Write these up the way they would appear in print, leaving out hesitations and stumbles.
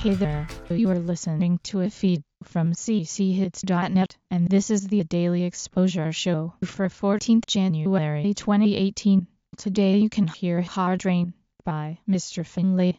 Hey there, you are listening to a feed from cchits.net, and this is the Daily Exposure Show for 14th January 2018. Today you can hear Hard Rain by Mr. Finlay.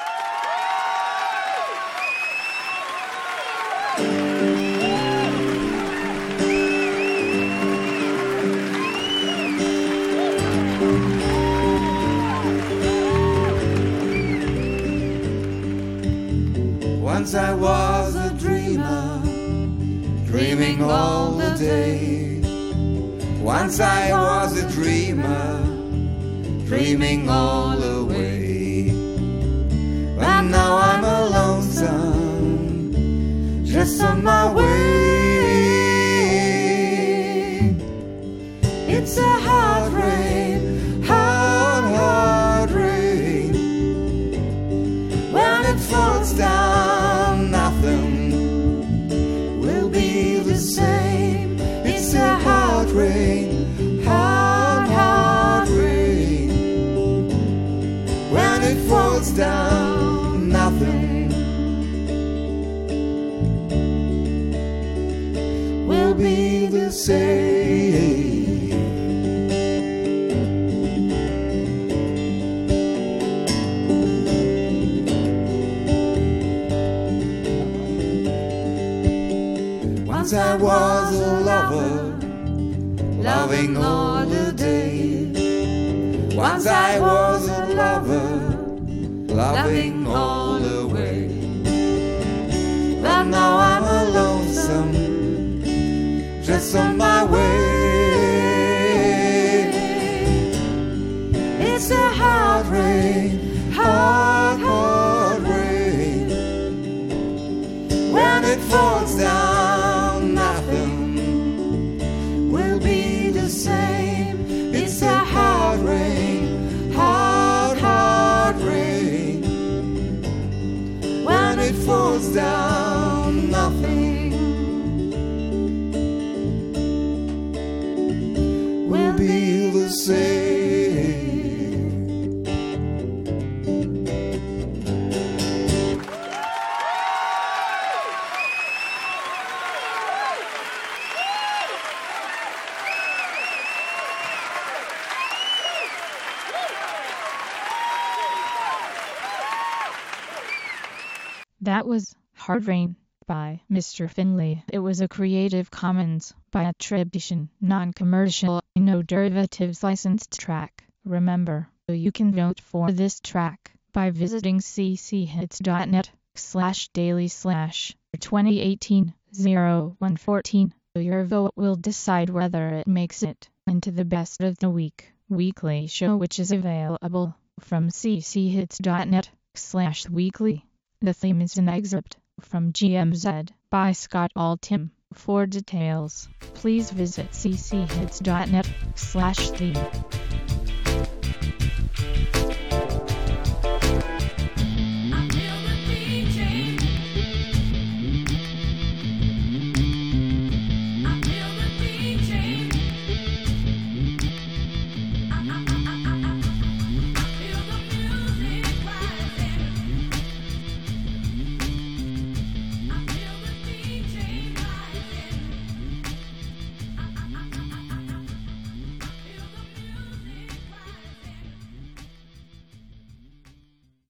Once I was a dreamer, dreaming all the day. Once I was a dreamer, dreaming all the way. But now I'm a lonesome, just on my way. It's a hard rain, hard rain. When it falls down, nothing will be the same. It's a hard rain, hard rain. When it falls down, nothing will be the same. Once I was a lover, loving all the day. Once I was a lover, loving all the way. But now I'm a lonesome, just on my way. It's a hard rain, hard rain. When it falls down, nothing will be the same. It's a hard rain, hard rain. When it falls down, nothing will be the same. That was Hard Rain by Mr. Finlay. It was a Creative Commons by attribution, non-commercial, no derivatives licensed track. Remember, you can vote for this track by visiting cchits.net/daily/2018-0114. Your vote will decide whether it makes it into the Best of the Week weekly show, which is available from cchits.net/weekly. The theme is an excerpt from GMZ by Scott Altham. For details, please visit cchits.net/theme.